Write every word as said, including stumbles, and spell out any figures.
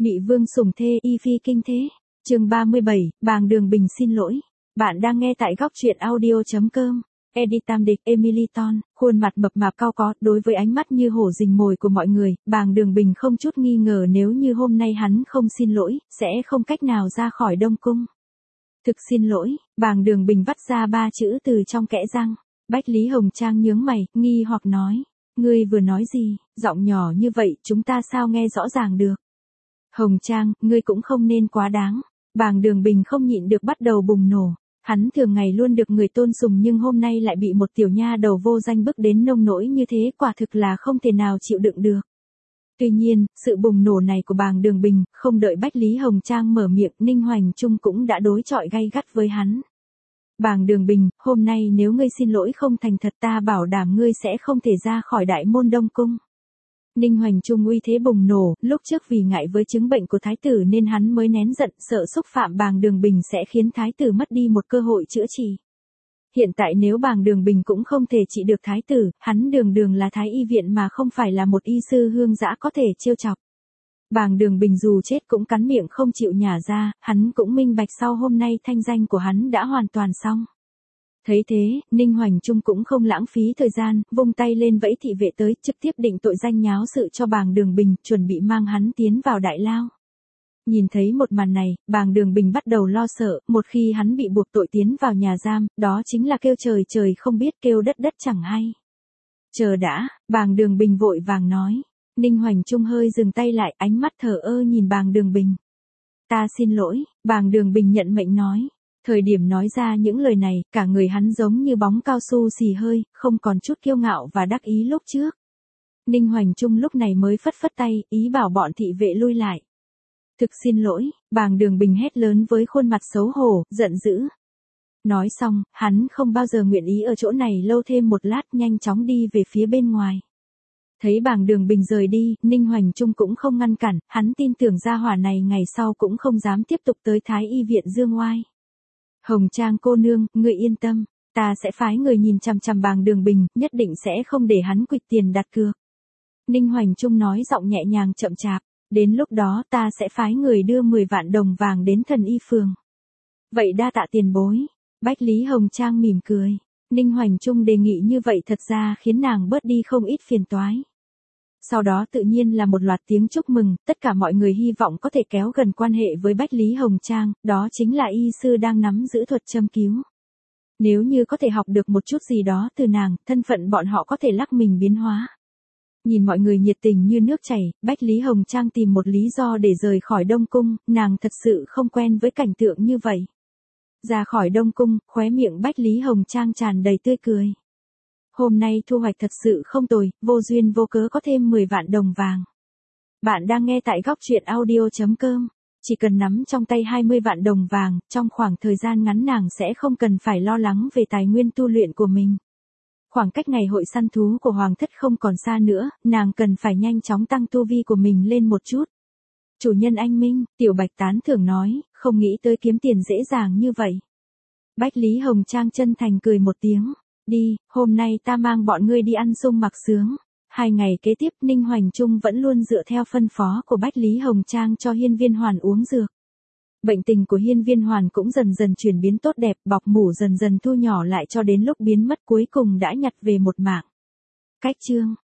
Mị vương sủng thê y phi kinh thế. Chương ba mươi bảy, Bàng Đường Bình xin lỗi. Bạn đang nghe tại góc truyện audio chấm com. Edit tam địch Emily Ton, khuôn mặt mập mạp cao có, đối với ánh mắt như hổ rình mồi của mọi người, Bàng Đường Bình không chút nghi ngờ nếu như hôm nay hắn không xin lỗi, sẽ không cách nào ra khỏi Đông Cung. Thực xin lỗi, Bàng Đường Bình vắt ra ba chữ từ trong kẽ răng. Bách Lý Hồng Trang nhướng mày, nghi hoặc nói, ngươi vừa nói gì, giọng nhỏ như vậy chúng ta sao nghe rõ ràng được. Hồng Trang, ngươi cũng không nên quá đáng. Bàng Đường Bình không nhịn được bắt đầu bùng nổ. Hắn thường ngày luôn được người tôn sùng nhưng hôm nay lại bị một tiểu nha đầu vô danh bức đến nông nỗi như thế, quả thực là không thể nào chịu đựng được. Tuy nhiên, sự bùng nổ này của Bàng Đường Bình, không đợi Bách Lý Hồng Trang mở miệng, Ninh Hoành Trung cũng đã đối chọi gay gắt với hắn. Bàng Đường Bình, hôm nay nếu ngươi xin lỗi không thành thật ta bảo đảm ngươi sẽ không thể ra khỏi đại môn Đông Cung. Ninh Hoành Trung uy thế bùng nổ, lúc trước vì ngại với chứng bệnh của thái tử nên hắn mới nén giận, sợ xúc phạm Bàng Đường Bình sẽ khiến thái tử mất đi một cơ hội chữa trị. Hiện tại nếu Bàng Đường Bình cũng không thể trị được thái tử, hắn đường đường là thái y viện mà không phải là một y sư hương dã có thể trêu chọc. Bàng Đường Bình dù chết cũng cắn miệng không chịu nhả ra, hắn cũng minh bạch sau hôm nay thanh danh của hắn đã hoàn toàn xong. Thấy thế, Ninh Hoành Trung cũng không lãng phí thời gian, vung tay lên vẫy thị vệ tới, trực tiếp định tội danh nháo sự cho Bàng Đường Bình, chuẩn bị mang hắn tiến vào đại lao. Nhìn thấy một màn này, Bàng Đường Bình bắt đầu lo sợ, một khi hắn bị buộc tội tiến vào nhà giam, đó chính là kêu trời trời không biết kêu đất đất chẳng hay. Chờ đã, Bàng Đường Bình vội vàng nói. Ninh Hoành Trung hơi dừng tay lại, ánh mắt thờ ơ nhìn Bàng Đường Bình. Ta xin lỗi, Bàng Đường Bình nhận mệnh nói. Thời điểm nói ra những lời này, cả người hắn giống như bóng cao su xì hơi, không còn chút kiêu ngạo và đắc ý lúc trước. Ninh Hoành Trung lúc này mới phất phất tay, ý bảo bọn thị vệ lui lại. Thực xin lỗi, Bàng Đường Bình hét lớn với khuôn mặt xấu hổ, giận dữ. Nói xong, hắn không bao giờ nguyện ý ở chỗ này lâu thêm một lát, nhanh chóng đi về phía bên ngoài. Thấy Bàng Đường Bình rời đi, Ninh Hoành Trung cũng không ngăn cản, hắn tin tưởng gia hỏa này ngày sau cũng không dám tiếp tục tới Thái y viện dương oai. Hồng Trang cô nương, ngươi yên tâm, ta sẽ phái người nhìn chằm chằm Bàng Đường Bình, nhất định sẽ không để hắn quỵt tiền đặt cược. Ninh Hoành Trung nói giọng nhẹ nhàng chậm chạp, đến lúc đó ta sẽ phái người đưa mười vạn đồng vàng đến Thần Y phường. Vậy đa tạ tiền bối. Bách Lý Hồng Trang mỉm cười. Ninh Hoành Trung đề nghị như vậy thật ra khiến nàng bớt đi không ít phiền toái. Sau đó tự nhiên là một loạt tiếng chúc mừng, tất cả mọi người hy vọng có thể kéo gần quan hệ với Bách Lý Hồng Trang, đó chính là y sư đang nắm giữ thuật châm cứu. Nếu như có thể học được một chút gì đó từ nàng, thân phận bọn họ có thể lắc mình biến hóa. Nhìn mọi người nhiệt tình như nước chảy, Bách Lý Hồng Trang tìm một lý do để rời khỏi Đông Cung, nàng thật sự không quen với cảnh tượng như vậy. Ra khỏi Đông Cung, khóe miệng Bách Lý Hồng Trang tràn đầy tươi cười. Hôm nay thu hoạch thật sự không tồi, vô duyên vô cớ có thêm mười vạn đồng vàng. Bạn đang nghe tại góc truyện audio chấm com. Chỉ cần nắm trong tay hai mươi vạn đồng vàng, trong khoảng thời gian ngắn nàng sẽ không cần phải lo lắng về tài nguyên tu luyện của mình. Khoảng cách ngày hội săn thú của Hoàng thất không còn xa nữa, nàng cần phải nhanh chóng tăng tu vi của mình lên một chút. Chủ nhân anh Minh, Tiểu Bạch tán thưởng nói, không nghĩ tới kiếm tiền dễ dàng như vậy. Bách Lý Hồng Trang chân thành cười một tiếng. Đi, hôm nay ta mang bọn ngươi đi ăn sung mặc sướng. Hai ngày kế tiếp Ninh Hoành Trung vẫn luôn dựa theo phân phó của Bách Lý Hồng Trang cho Hiên Viên Hoàn uống dược. Bệnh tình của Hiên Viên Hoàn cũng dần dần chuyển biến tốt đẹp, bọc mủ dần dần thu nhỏ lại cho đến lúc biến mất cuối cùng đã nhặt về một mạng. Cách chương